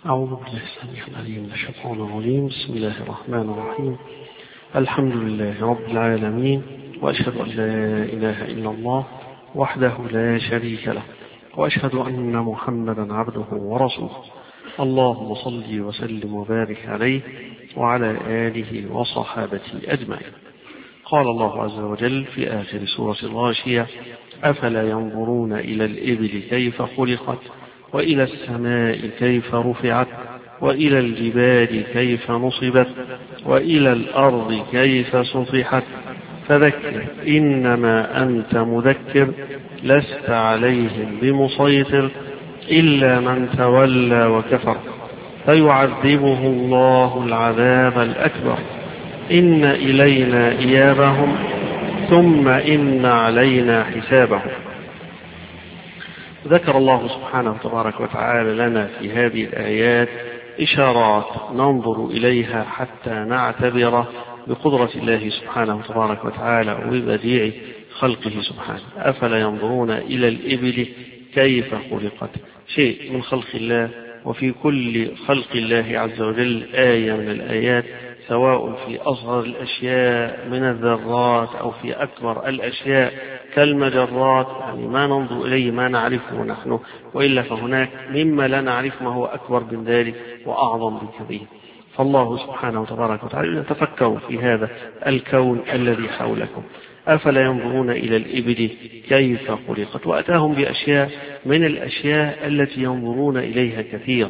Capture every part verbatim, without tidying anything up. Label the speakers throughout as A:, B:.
A: أعوذ بالله السميع العليم من الشيطان الرجيم. بسم الله الرحمن الرحيم. الحمد لله رب العالمين، وأشهد أن لا إله إلا الله وحده لا شريك له، وأشهد أن محمدا عبده ورسوله. اللهم صل وسلم وبارك عليه وعلى آله وصحابته أجمعين. قال الله عز وجل في آخر سورة الغاشية: أفلا ينظرون إلى الإبل كيف خلقت، وإلى السماء كيف رفعت، وإلى الجبال كيف نصبت، وإلى الأرض كيف سطحت، فذكر إنما أنت مذكر لست عليهم بمسيطر إلا من تولى وكفر فيعذبه الله العذاب الأكبر إن إلينا إيابهم ثم إن علينا حسابهم. ذكر الله سبحانه تبارك وتعالى لنا في هذه الآيات إشارات ننظر إليها حتى نعتبر بقدرة الله سبحانه تبارك وتعالى وبديع خلقه سبحانه. أفلا ينظرون إلى الإبل كيف خلقت، شيء من خلق الله، وفي كل خلق الله عز وجل آية من الآيات، سواء في أصغر الأشياء من الذرات أو في أكبر الأشياء كالمجرات، يعني ما ننظر إليه ما نعرفه نحن، وإلا فهناك مما لا نعرف ما هو أكبر من ذلك وأعظم بكثير. فالله سبحانه تبارك وتعالى يتفكر في هذا الكون الذي حولكم. أفلا ينظرون إلى الإبل كيف خلقت، وأتاهم بأشياء من الأشياء التي ينظرون إليها كثيرا.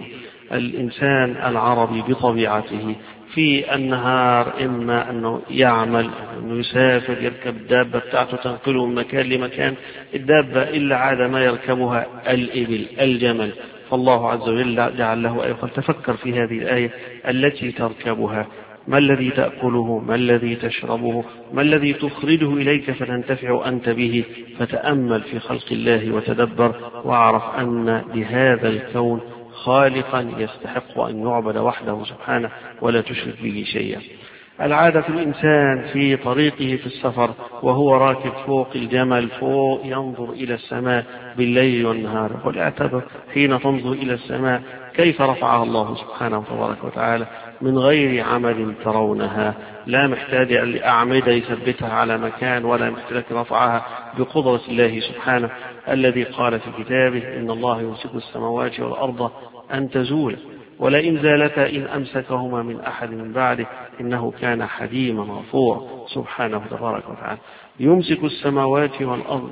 A: الإنسان العربي بطبيعته في النهار إما أنه يعمل، أنه يسافر، يركب الدابة بتاعته تنقله من مكان لمكان. الدابة إلا عاد ما يركبها الإبل الجمل، فالله عز وجل جعل له آية. فلتفكر في هذه الآية التي تركبها، ما الذي تأكله، ما الذي تشربه، ما الذي تخرجه إليك فتنتفع أنت به. فتأمل في خلق الله وتدبر، واعرف أن لهذا الكون خالقا يستحق أن يعبد وحده سبحانه ولا تشرك به شيئا. العادة الإنسان في طريقه في السفر وهو راكب فوق الجمل فوق ينظر إلى السماء بالليل والنهار. والاعتبر حين تنظر إلى السماء كيف رفعها الله سبحانه تبارك وتعالى من غير عمد ترونها، لا محتاج لأعمدة يثبتها على مكان، ولا محتاج رفعها بقدرة الله سبحانه الذي قال في كتابه: إن الله يمسك السماوات والأرض أن تزولا ولئن زالتا إن أمسكهما من أحد من بعده إنه كان حليما غفورا. سبحانه تبارك وتعالى يمسك السماوات والأرض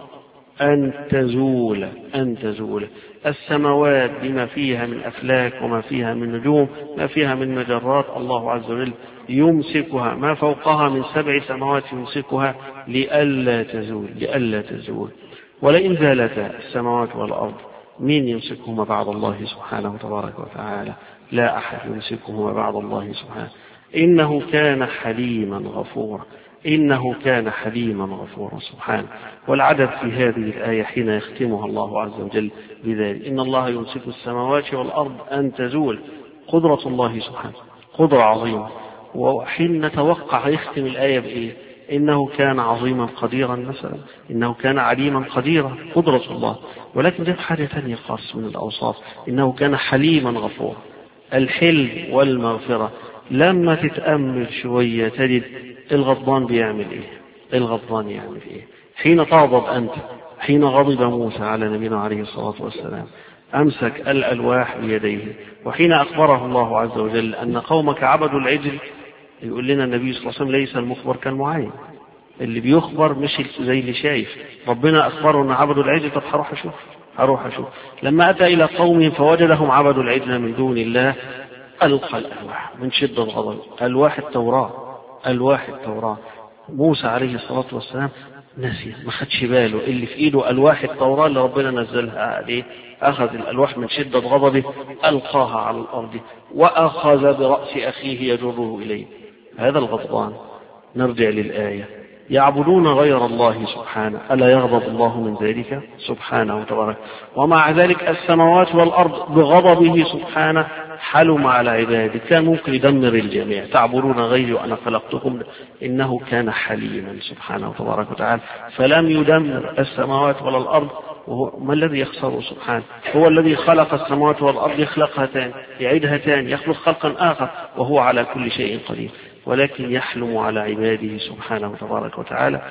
A: أن تزول أن تزول السماوات بما فيها من أفلاك وما فيها من نجوم، ما فيها من مجرات، الله عز وجل يمسكها، ما فوقها من سبع سماوات يمسكها لئلا تزول لئلا تزول ولئن زالتا السماوات والأرض مين يمسكهما بعد الله سبحانه تبارك وتعالى؟ لا أحد يمسكهما بعد الله سبحانه. إنه كان حليما غفورا إنه كان حليما غفورا سبحانه. والعدد في هذه الآية حين يختمها الله عز وجل بذلك: إن الله يمسك السماوات والأرض أن تزول. قدرة الله سبحانه قدرة عظيمة. وحين نتوقع يختم الآية بإيه؟ إنه كان عظيما قديرا مثلا، إنه كان عليما قديرا، قدرة الله. ولكن ده حاجة ثانية خاص من الأوصاف: إنه كان حليما غفورا. الحلم والمغفرة لما تتأمل شوية تجد الغضبان بيعمل إيه الغضبان يعمل إيه حين تغضب أنت. حين غضب موسى على نبينا عليه الصلاة والسلام أمسك الألواح بيديه، وحين أخبره الله عز وجل أن قومك عبدوا العجل، يقول لنا النبي صلى الله عليه وسلم: ليس المخبر كالمعين. اللي بيخبر مش زي اللي شايف. ربنا أخبره أن عبدوا العجل، طب هروح أشوف هروح أشوف لما أتى إلى قومهم فوجدهم عبدوا العجل من دون الله ألقى الألواح من شدة غضب. ألواح التوراة ألواح التوراة موسى عليه الصلاة والسلام نسي، ما خدش باله اللي في إيده ألواح التوراة اللي ربنا نزلها عليه. أخذ الألواح من شدة غضبه ألقاها على الأرض وأخذ برأس أخيه يجره إليه. هذا الغضبان. نرجع للآية: يعبدون غير الله سبحانه، ألا يغضب الله من ذلك سبحانه وتبارك. ومع ذلك السماوات والأرض بغضبه سبحانه حلم على عباده، كان ممكن يدمر الجميع. تعبدون غيري وأنا خلقتكم. إنه كان حليما سبحانه وتبارك وتعالى، فلم يدمر السماوات ولا الأرض وهو ما الذي يخسره سبحانه؟ هو الذي خلق السماوات والأرض يخلقها تاني، يعيدها تاني، يخلق خلقا آخر، وهو على كل شيء قدير. ولكن يحلم على عباده سبحانه تبارك وتعالى،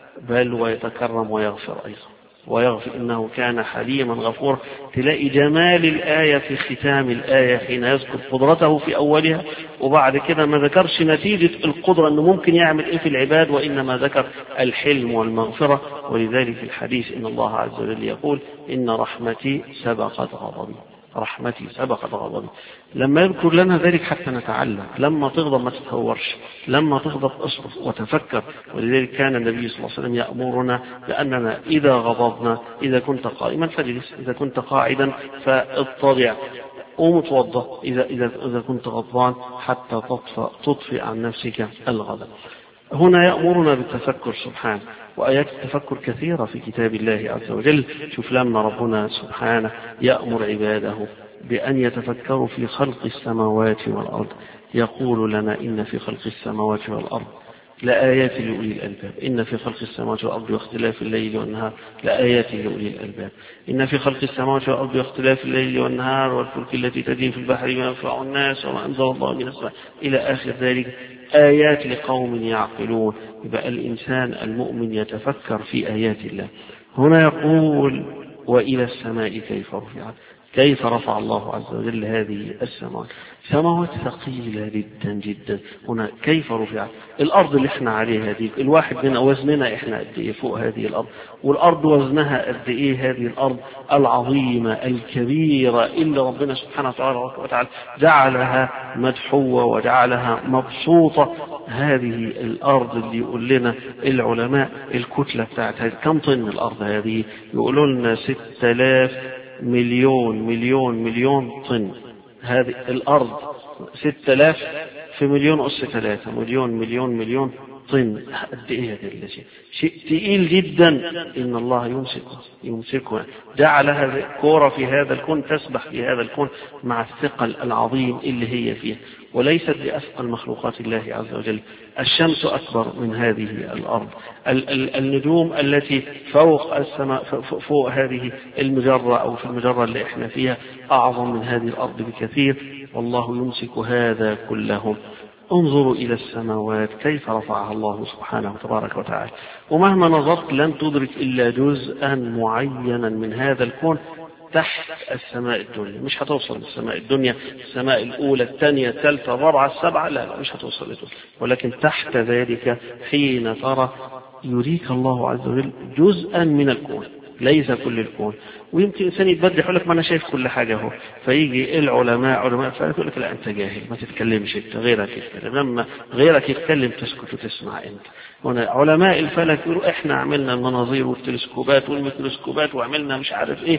A: بل ويتكرم ويغفر أيضا، ويغفر إنه كان حليما غفورا. تلاقي جمال الآية في ختام الآية حين يذكر قدرته في أولها، وبعد كده ما ذكرش نتيجة القدرة أنه ممكن يعمل إيه في العباد، وإنما ذكر الحلم والمغفرة. ولذلك في الحديث إن الله عز وجل يقول إن رحمتي سبقت غضبي، رحمتي سبقت غضبي. لما يذكر لنا ذلك حتى نتعلم، لما تغضب ما تتهورش، لما تغضب اصبر وتفكر. ولذلك كان النبي صلى الله عليه وسلم يأمرنا بأننا إذا غضبنا، إذا كنت قائما فاجلس، إذا كنت قاعدا فاضطجع، قوم اتوضا، إذا إذا إذا كنت غضبان حتى تطفئ تطفئ عن نفسك الغضب. هنا يأمرنا بالتفكر سبحانه، وآيات التفكر كثيرة في كتاب الله عز وجل. شوف لما ربنا سبحانه يأمر عباده بأن يتفكروا في خلق السماوات والأرض، يقول لنا إن في خلق السماوات والأرض لآيات لأولي الألباب، إن في خلق السماوات والأرض واختلاف الليل والنهار لآيات لأولي الألباب، إن في خلق السماوات والأرض واختلاف الليل والنهار والفلك التي تجري في البحر بما ينفع الناس وما أنزل الله من السماء إلى آخر ذلك، آيات لقوم يعقلون. يبقى الإنسان المؤمن يتفكر في آيات الله. هنا يقول وإلى السماء كيف رفعت، كيف رفع الله عز وجل هذه السماوات، سماوات ثقيلة جدا جدا. هنا كيف رفعت الأرض اللي احنا عليها دي، الواحد من وزننا احنا قد ايه فوق هذه الأرض، والأرض وزنها قد ايه، هذه الأرض العظيمة الكبيرة اللي ربنا سبحانه وتعالى جعلها مدحوة وجعلها مبسوطة. هذه الأرض اللي يقول لنا العلماء الكتلة بتاعتها كم طن الأرض هذه، يقولوا لنا ستة آلاف مليون مليون مليون طن. هذه الأرض ستة آلاف في مليون أس ثلاثة، مليون مليون مليون طن. قد إيه هذا الشيء؟ شيء ثقيل جدا. إن الله يمسكه يمسكه جعل هذه كورة في هذا الكون تسبح في هذا الكون مع الثقل العظيم اللي هي فيه، وليست بأثقل مخلوقات الله عز وجل. الشمس أكبر من هذه الأرض، ال- ال- النجوم التي فوق السماء فوق هذه المجرة أو في المجرة اللي احنا فيها أعظم من هذه الأرض بكثير. والله يمسك هذا كله. انظروا إلى السماوات كيف رفعها الله سبحانه تبارك وتعالى، ومهما نظرت لن تدرك إلا جزءا معينا من هذا الكون تحت السماء الدنيا. مش هتوصل للسماء الدنيا، السماء الأولى الثانية الثالثة الرابعة السبعة، لا لا مش هتوصل لدول. ولكن تحت ذلك حين ترى يريك الله عز وجل جزءا من الكون، ليس كل الكون. ويمكن إنسان يتبدل يقول لك ما أنا شايف كل حاجة اهو، فيجي العلماء علماء فيقول لك لا أنت جاهل ما تتكلمش، أنت غيرك يتكلم. لما غيرك يتكلم تسكت وتسمع أنت. هنا علماء الفلك يقولوا إحنا عملنا المناظير والتلسكوبات والميكروسكوبات وعملنا مش عارف إيه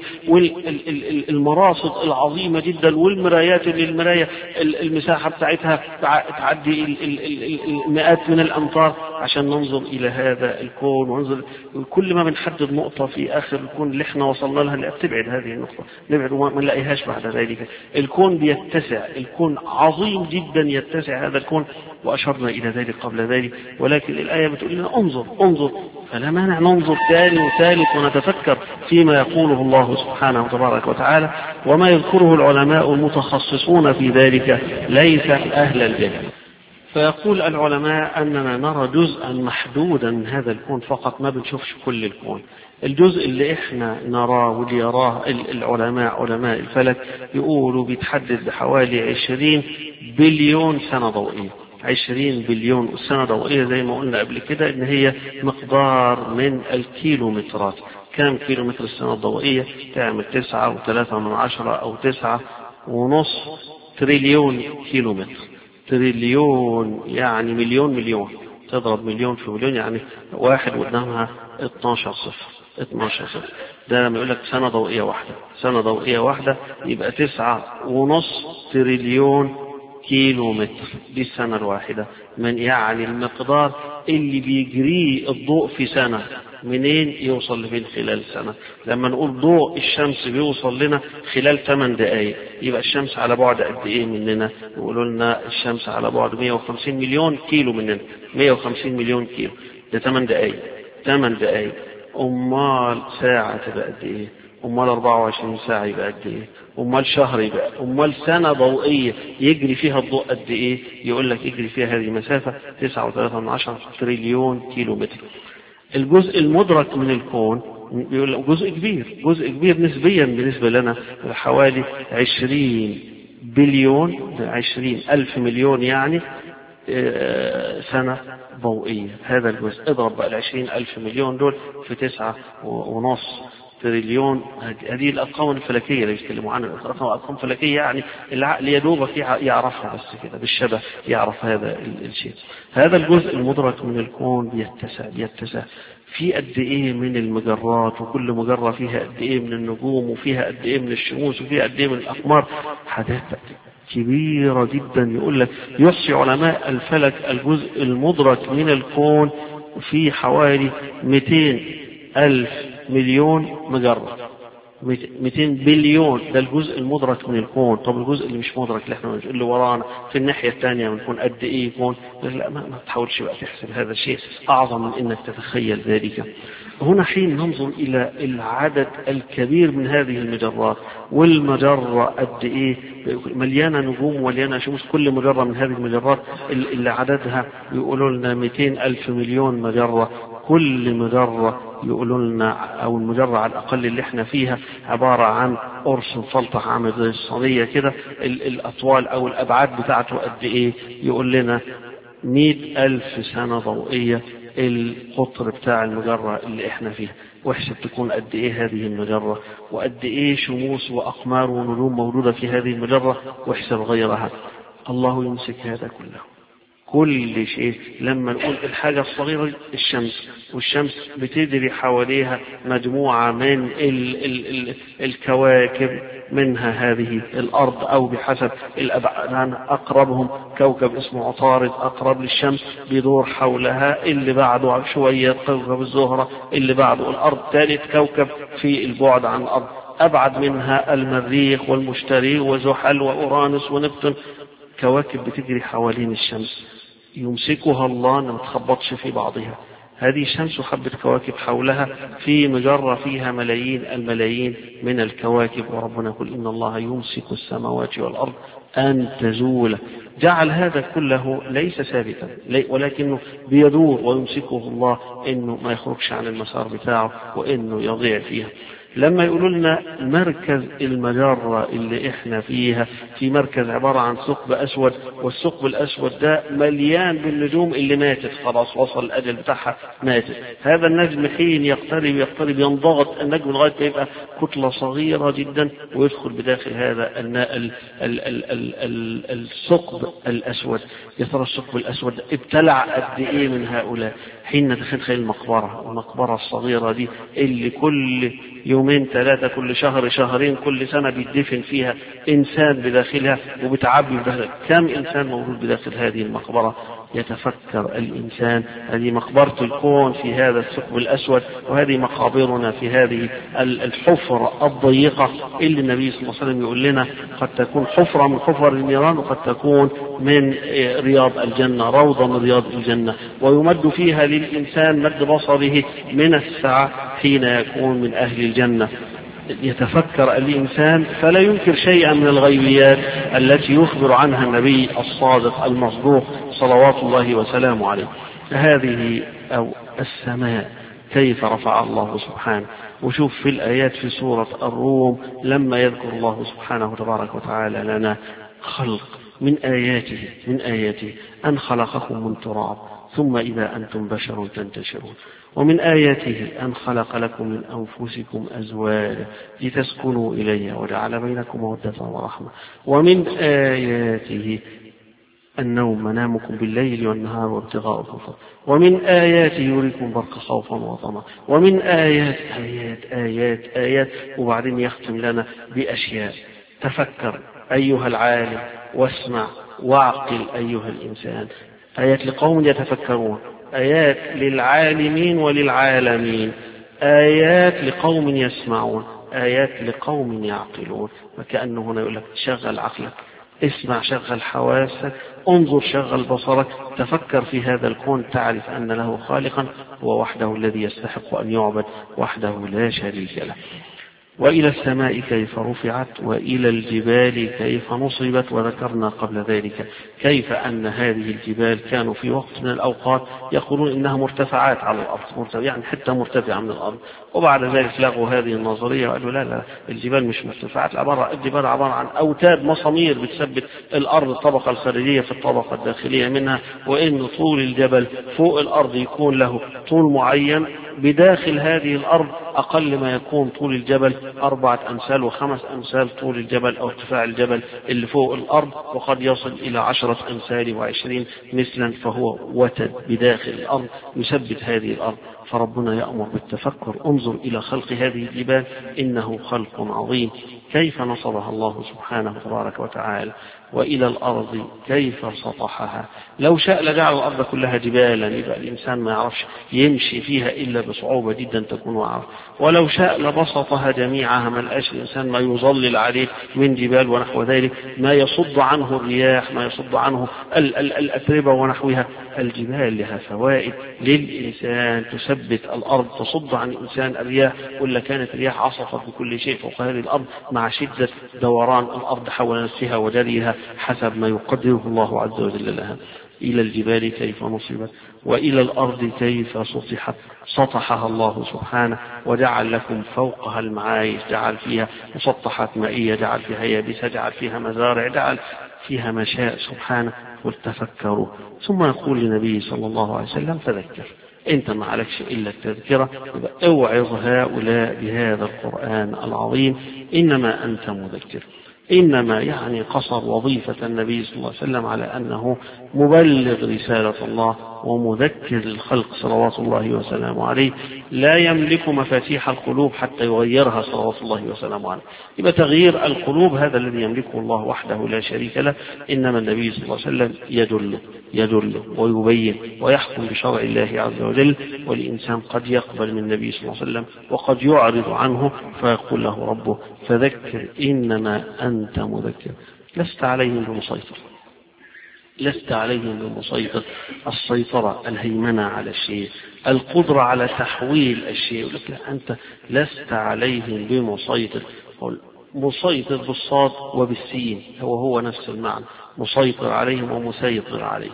A: والمراصد العظيمة جدا والمرايات اللي المراية المساحة بتاعتها تعدي المئات من الأمتار عشان ننظر إلى هذا الكون. وننظر كل ما بنحدد نقطة في آخر الكون اللي إحنا وصلنا لها اللي تبعد هذه النقطة، نبعد وما نلاقيهاش بعد ذلك. الكون بيتسع، الكون عظيم جدا يتسع هذا الكون، وأشرنا إلى ذلك قبل ذلك. ولكن الآية بتقول لنا انظر انظر، فلا مانع ننظر ثاني وثالث ونتفكر فيما يقوله الله سبحانه وتبارك وتعالى وما يذكره العلماء المتخصصون في ذلك ليس أهل الجهل. فيقول العلماء أننا نرى جزءا محدودا من هذا الكون فقط، ما بنشوفش كل الكون. الجزء اللي احنا نراه واللي يراه العلماء علماء الفلك يقولوا بيتحدد بحوالي عشرين بليون سنة ضوئية. عشرين بليون سنة ضوئية زي ما قلنا قبل كده ان هي مقدار من الكيلومترات. كم كيلومتر السنة الضوئية؟ تعمل تسعة وثلاثة من عشرة او تسعة ونص تريليون كيلومتر. تريليون يعني مليون مليون، تضرب مليون في مليون يعني واحد قدامها اتناشر صفر، اتناشر صفر. ده لما يقول لك سنة ضوئية واحدة، سنة ضوئية واحدة يبقى تسعة ونص تريليون كيلو متر دي السنة الواحدة. من يعني المقدار اللي بيجريه الضوء في سنة منين يوصل لفين خلال سنة. لما نقول ضوء الشمس بيوصل لنا خلال ثمان دقائق، يبقى الشمس على بعد قد ايه مننا؟ يقولوا لنا الشمس على بعد مئة وخمسين مليون كيلو مننا، مئة وخمسين مليون كيلو، ده ثمان دقائق. ثمان دقائق أمال ساعة تبقى قد إيه؟ أمال أربعة وعشرين ساعة يبقى قد إيه؟ أمال شهر يبقى؟ أمال سنة ضوئية يجري فيها الضوء قد إيه؟ يقول لك يجري فيها هذه المسافة تسعة وثلاثة من عشرة تريليون كيلو متر. الجزء المدرك من الكون بيقول لك جزء كبير، جزء كبير نسبيا بالنسبة لنا، حوالي عشرين بليون، عشرين ألف مليون يعني سنة ضوئية. هذا الجزء اضرب بقى العشرين ألف مليون دول في تسعة ونص تريليون. هذه الأرقام الفلكية اللي بيتكلموا عنها، أرقام فلكية يعني العقل يدوب يعرفها بس كده بالشبه، يعرف هذا الشيء. هذا الجزء المدرك من الكون بيتسع بيتسع في قد ايه من المجرات، وكل مجرة فيها قد ايه من النجوم، وفيها قد ايه من الشموس، وفيها قد ايه من الأقمار. حاجات كبيرة جدا. يقول لك يحصي علماء الفلك الجزء المدرك من الكون في حوالي مئتين ألف مليون مجرة، مئتين بليون. ده الجزء المدرك من الكون. طب الجزء اللي مش مدرك اللي احنا اللي ورانا في الناحية الثانية بنكون قد ايه يكون؟ لا ما, ما تحاولش بقى تحسب هذا الشيء، اعظم من انك تتخيل ذلك. هنا حين ننظر الى العدد الكبير من هذه المجرات، والمجرة قد ايه مليانة نجوم ومليانة شموس، كل مجرة من هذه المجرات اللي عددها يقولوا لنا مئتين ألف مليون مجرة. كل مجرة يقولوا لنا، أو المجرة على الأقل اللي احنا فيها، عبارة عن قرص مفلطح عامل زي الصينية كده. الأطوال أو الأبعاد بتاعته قد إيه؟ يقول لنا مئة ألف سنة ضوئية القطر بتاع المجرة اللي احنا فيها. واحسب تكون قد إيه هذه المجرة، وقد إيه شموس وأقمار ونجوم موجودة في هذه المجرة، واحسب غيرها. الله يمسك هذا كله، كل شيء. لما نقول الحاجة الصغيرة الشمس، والشمس بتدري حواليها مجموعة من ال ال ال الكواكب، منها هذه الأرض، أو بحسب الأبعاد أقربهم كوكب اسمه عطارد أقرب للشمس بيدور حولها، اللي بعده شوية كوكب الزهرة، اللي بعده الأرض، ثالث كوكب في البعد عن الأرض أبعد منها المريخ والمشتري وزحل وأورانوس ونبتون. كواكب بتجري حوالين الشمس يمسكها الله أن ما تخبطش في بعضها. هذه الشمس وحبة كواكب حولها في مجرة فيها ملايين الملايين من الكواكب. وربنا يقول إن الله يمسك السماوات والأرض أن تزول. جعل هذا كله ليس ثابتا، ولكنه بيدور، ويمسكه الله إنه ما يخرجش عن المسار بتاعه، وإنه يضيع فيها. لما يقولوا لنا مركز المجرة اللي احنا فيها في مركز عبارة عن ثقب أسود، والثقب الأسود ده مليان بالنجوم اللي ماتت خلاص، وصل الأجل بتاعها ماتت. هذا النجم حين يقترب يقترب ينضغط النجم لغاية ما يبقى كتلة صغيرة جدا، ويدخل بداخل هذا الثقب الأسود. يا ترى الثقب الأسود ابتلع قد إيه من هؤلاء؟ حين نتخيل المقبرة، المقبرة الصغيرة دي اللي كل يومين ثلاثة، كل شهر شهرين، كل سنة بيدفن فيها إنسان بداخلها وبتعبي بداخلها. كم إنسان موجود بداخل هذه المقبرة؟ يتفكر الإنسان هذه مقبرة الكون في هذا الثقب الأسود، وهذه مقابرنا في هذه الحفرة الضيقة اللي النبي صلى الله عليه وسلم يقول لنا قد تكون حفرة من حفر النيران، وقد تكون من رياض الجنة، روضة من رياض الجنة، ويمد فيها للإنسان مد بصره من الساعة حين يكون من أهل الجنة. يتفكر الإنسان فلا ينكر شيئا من الغيبيات التي يخبر عنها النبي الصادق المصدوق صلوات الله وسلامه عليه. هذه أو السماء كيف رفع الله سبحانه. وشوف في الآيات في سورة الروم لما يذكر الله سبحانه تبارك وتعالى لنا خلق من آياته من آياته أن خلقكم من تراب ثم إذا أنتم بشر تنتشرون، ومن آياته أن خلق لكم من أنفسكم أزواجا لتسكنوا إليها وجعل بينكم مودة ورحمة، ومن آياته النوم منامكم بالليل والنهار وابتغاؤكم فضلا، ومن آياته يريكم برق خوفا وطمعا، ومن آيات آيات آيات آيات. وبعدين يختم لنا بأشياء. تفكر أيها العالم واسمع واعقل أيها الإنسان. آيات لقوم يتفكرون، آيات للعالمين وللعالمين، آيات لقوم يسمعون، آيات لقوم يعقلون. وكأنه هنا يقول لك شغل عقلك اسمع، شغل حواسك، انظر، شغل بصرك، تفكر في هذا الكون، تعرف أن له خالقا هو وحده الذي يستحق أن يعبد وحده لا شريك له. وإلى السماء كيف رفعت وإلى الجبال كيف نصبت. وذكرنا قبل ذلك كيف أن هذه الجبال كانوا في وقت من الأوقات يقولون إنها مرتفعات على الأرض، يعني حتى مرتفعة من الأرض، وبعد ذلك لغوا هذه النظرية وقالوا لا لا الجبال مش مرتفعات، الجبال عبارة عن أوتاد مصامير بتثبت الأرض الطبقة الخارجية في الطبقة الداخلية منها، وإن طول الجبل فوق الأرض يكون له طول معين، بداخل هذه الأرض أقل ما يكون طول الجبل أربعة أمثال وخمس أمثال طول الجبل أو ارتفاع الجبل اللي فوق الأرض، وقد يصل إلى عشرة أمثال وعشرين مثلا، فهو وتد بداخل الأرض يثبت هذه الأرض. فربنا يأمر بالتفكر، انظر إلى خلق هذه الجبال إنه خلق عظيم، كيف نصبها الله سبحانه تبارك وتعالى. وإلى الأرض كيف سطحها، لو شاء لجعل الأرض كلها جبالا، يبقى الإنسان ما يعرفش يمشي فيها إلا بصعوبة جدا تكون وعرف، ولو شاء لبسطها جميعها، ما لقاش الإنسان ما يظلل عليه من جبال ونحو ذلك، ما يصد عنه الرياح، ما يصد عنه ال- ال- الأتربة ونحوها. الجبال لها فوائد للإنسان، تثبت الأرض، تصد عن الإنسان الرياح، ولا كانت الرياح عصفت بكل شيء فوق هذه الأرض مع شدة دوران الأرض حول نفسها وجريها حسب ما يقدره الله عز وجل لها. إلى الجبال كيف نصبت وإلى الأرض كيف سطحت، سطحها الله سبحانه وجعل لكم فوقها المعايش، جعل فيها مسطحات مائية، جعل فيها يابسة، جعل فيها مزارع، جعل فيها مشاء سبحانه. وتفكروا. ثم يقول للنبي صلى الله عليه وسلم فذكر، انت ما عليكش الا التذكرة، اوعظ هؤلاء بهذا القرآن العظيم، انما انت مذكر. إنما يعني قصر وظيفة النبي صلى الله عليه وسلم على أنه مبلغ رسالة الله ومذكر الخلق صلوات الله وسلامه عليه، لا يملك مفاتيح القلوب حتى يغيرها صلوات الله وسلامه عليه. يبقى تغيير القلوب هذا الذي يملكه الله وحده لا شريك له، إنما النبي صلى الله عليه وسلم يدل يدل ويبين ويحكم بشرع الله عز وجل. والإنسان قد يقبل من النبي صلى الله عليه وسلم وقد يعرض عنه، فيقول له ربه فذكر إنما أنت مذكر، لست عليهم بمسيطر، لست عليهم بمسيطر. السيطرة الهيمنة على الشيء، القدرة على تحويل الشيء، لكن أنت لست عليهم بمسيطر. مسيطر بالصاد وبالسين هو هو نفس المعنى، مسيطر عليهم ومسيطر عليهم.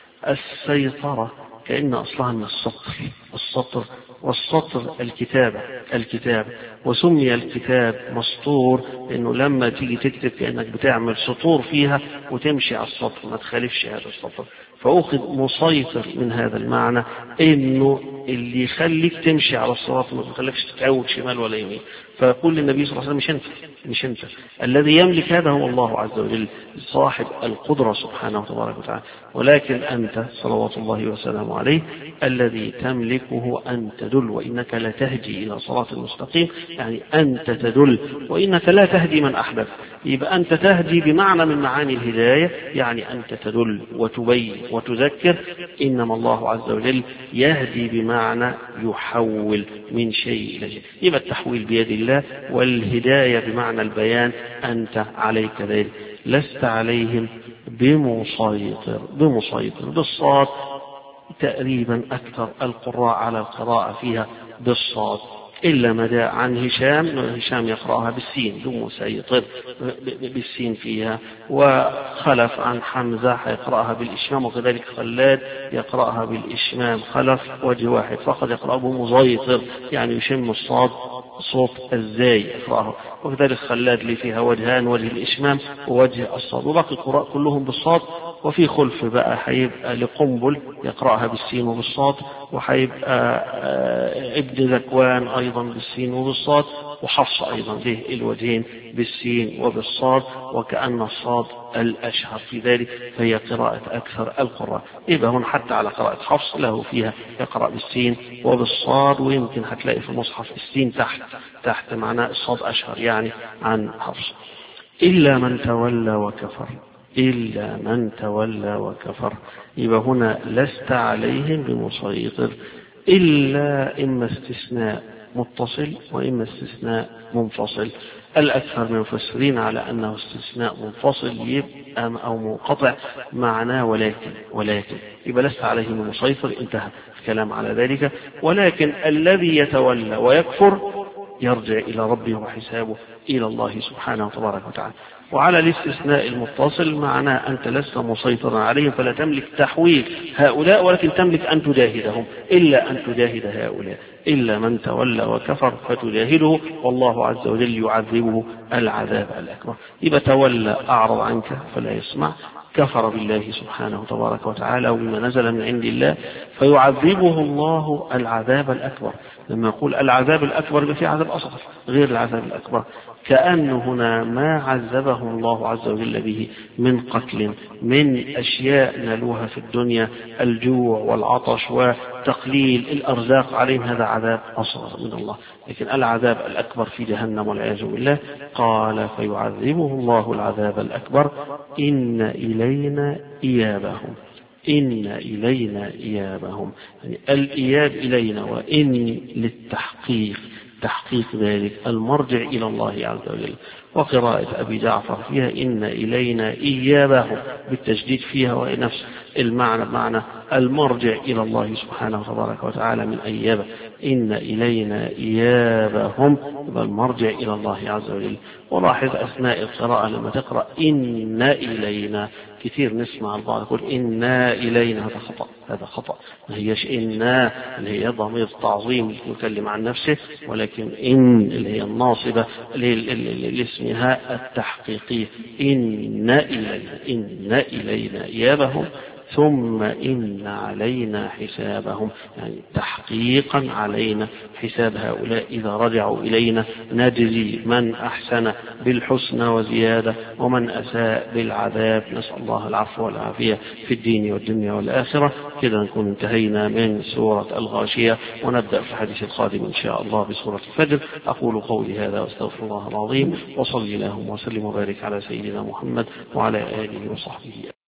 A: السيطرة كأن أصلها من السطر، السطر والسطر الكتابة، الكتاب، وسمي الكتاب مسطور لأنه لما تيجي تكتب كأنك بتعمل سطور فيها وتمشي على السطر ما تخالفش هذا السطر، فأخذ مسيطر من هذا المعنى، إنه اللي يخليك تمشي على الصراط ما تخليكش تتعود شمال ولا يمين. فيقول للنبي صلى الله عليه وسلم مش أنت، مش أنت الذي يملك هذا، هو الله عز وجل صاحب القدرة سبحانه وتبارك وتعالى، ولكن أنت صلوات الله وسلامه عليه الذي تملكه أن تدل، وإنك لا تهدي إلى صراط المستقيم، يعني أنت تدل وإنك لا تهدي من أحببت. يبقى أنت تهدي بمعنى من معاني الهداية، يعني أنت تدل وتبين وتذكر. إنما الله عز وجل يهدي بمعنى يحول من شيء إلى شيء، يبقى التحويل بيد الله، والهداية بمعنى البيان، أنت عليك ذلك، لست عليهم بمسيطر. بمسيطر بالصاد تقريبا أكثر القراء على القراءة فيها بالصاد، إلا مدى عن هشام، هشام يقرأها بالسين بمسيطر بالسين فيها، وخلف عن حمزة يقرأها بالإشمام، وكذلك خلاد يقرأها بالإشمام، خلف وجه واحد فقط يقرأها بمسيطر، يعني يشم الصاد صوت الزاي يقرأها، وكذلك خلاد اللي فيها وجهان، وجه الإشمام ووجه الصاد، وباقي القراء كلهم بالصاد. وفي خلف بقى هيبقى لقنبل يقرأها بالسين وبالصاد، وهيبقى ابن ذكوان أيضا بالسين وبالصاد، وحفص أيضا له الوجهين بالسين وبالصاد، وكأن الصاد الأشهر في ذلك، فهي قراءة أكثر القراء. يبقى هون حتى على قراءة حفص له فيها يقرأ بالسين وبالصاد، ويمكن هتلاقي في المصحف السين تحت تحت معناه الصاد أشهر يعني عن حفص. إلا من تولى وكفر، إلا من تولى وكفر، يبقى هنا لست عليهم بمسيطر، إلا إما استثناء متصل وإما استثناء منفصل. الأكثر من المفسرين على أنه استثناء منفصل يبقى أو منقطع معناه ولكن ولكن يبقى لست عليهم مسيطر، انتهى الكلام على ذلك. ولكن الذي يتولى ويكفر يرجع إلى ربه وحسابه إلى الله سبحانه وتبارك وتعالى. وعلى الاستثناء المتصل معناه أنت لست مسيطرا عليهم فلا تملك تحويل هؤلاء، ولكن تملك أن تجاهدهم، إلا أن تجاهد هؤلاء إلا من تولى وكفر فتجاهده، والله عز وجل يعذبه العذاب الأكبر. يبقى تولى أعرض عنك فلا يسمع، كفر بالله سبحانه وتبارك وتعالى وبما نزل من عند الله فيعذبه الله العذاب الأكبر. لما يقول العذاب الأكبر في عذاب أصغر غير العذاب الأكبر، كأنه هنا ما عذبه الله عز وجل به من قتل، من أشياء نالوها في الدنيا، الجوع والعطش وتقليل الأرزاق عليهم، هذا عذاب أصغر من الله. لكن العذاب الأكبر في جهنم والعياذ بالله. قال فيعذبه الله العذاب الأكبر إن إلينا إيابهم، إن إلينا إيابهم، يعني الإياب إلينا، وإن للتحقيق، تحقيق ذلك المرجع إلى الله عز وجل. وقراءة أبي جعفر فيها إن إلينا إيابهم بالتجديد فيها، ونفس المعنى معنى المرجع إلى الله سبحانه وتبارك وتعالى من أيابه. إن إلينا إيابهم المرجع إلى الله عز وجل. ولاحظ أثناء القراءة لما تقرأ إن إلينا كثير نسمع البعض يقول إنا إلينا، هذا خطأ، هذا خطأ. ما هيش إنا اللي هي ضمير تعظيم يتكلم عن نفسه، ولكن إن اللي هي الناصبة اللي اسمها التحقيقية. إن إلينا، إن إلينا إيابهم ثم إن علينا حسابهم، يعني تحقيقا علينا حساب هؤلاء إذا رجعوا إلينا. نجزي من أحسن بالحسنى وزيادة، ومن أساء بالعذاب. نسأل الله العفو والعافية في الدين والدنيا والآخرة. كده نكون انتهينا من سورة الغاشية، ونبدأ في الحديث القادم إن شاء الله بسورة الفجر. أقول قولي هذا واستغفر الله العظيم، وصلي اللهم وسلم وبارك على سيدنا محمد وعلى آله وصحبه.